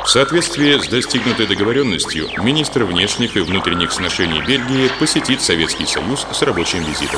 В соответствии с достигнутой договоренностью, министр внешних и внутренних сношений Бельгии посетит Советский Союз с рабочим визитом.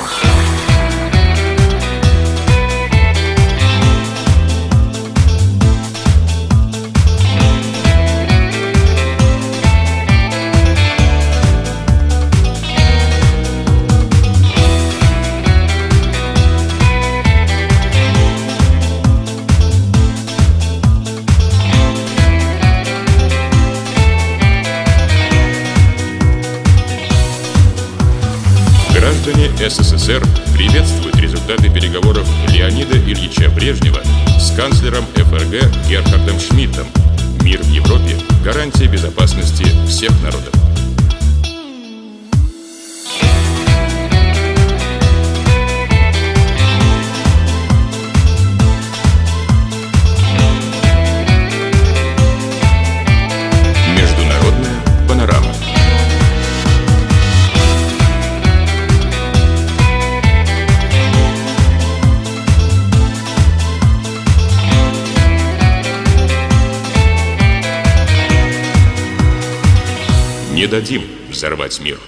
Граждане СССР приветствуют результаты переговоров Леонида Ильича Брежнева с канцлером ФРГ Герхардом Шмидтом. Мир в Европе – гарантия безопасности всех народов. Международная панорама. Не дадим взорвать мир.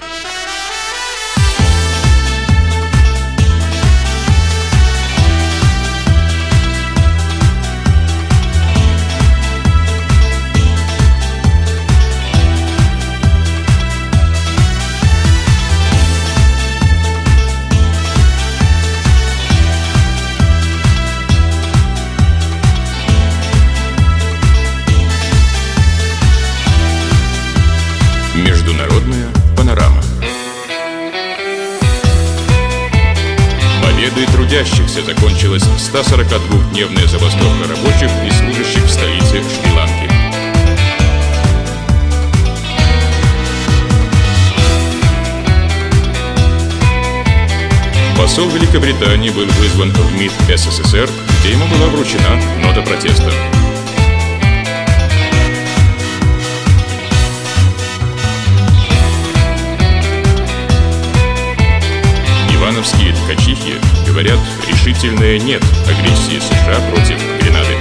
Международная панорама. Победой трудящихся закончилась 142-дневная забастовка рабочих и служащих в столице Шри-Ланки. Посол Великобритании был вызван в МИД СССР, где ему была вручена нота протеста. Ивановские ткачихи говорят решительное «нет» агрессии США против Гренады.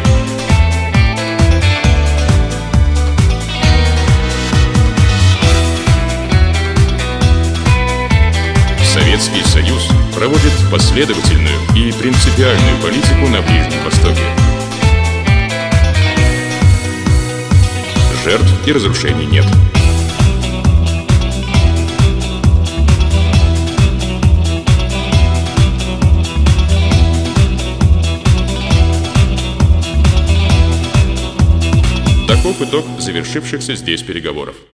Советский Союз проводит последовательную и принципиальную политику на Ближнем Востоке. Жертв и разрушений нет. Таков итог завершившихся здесь переговоров.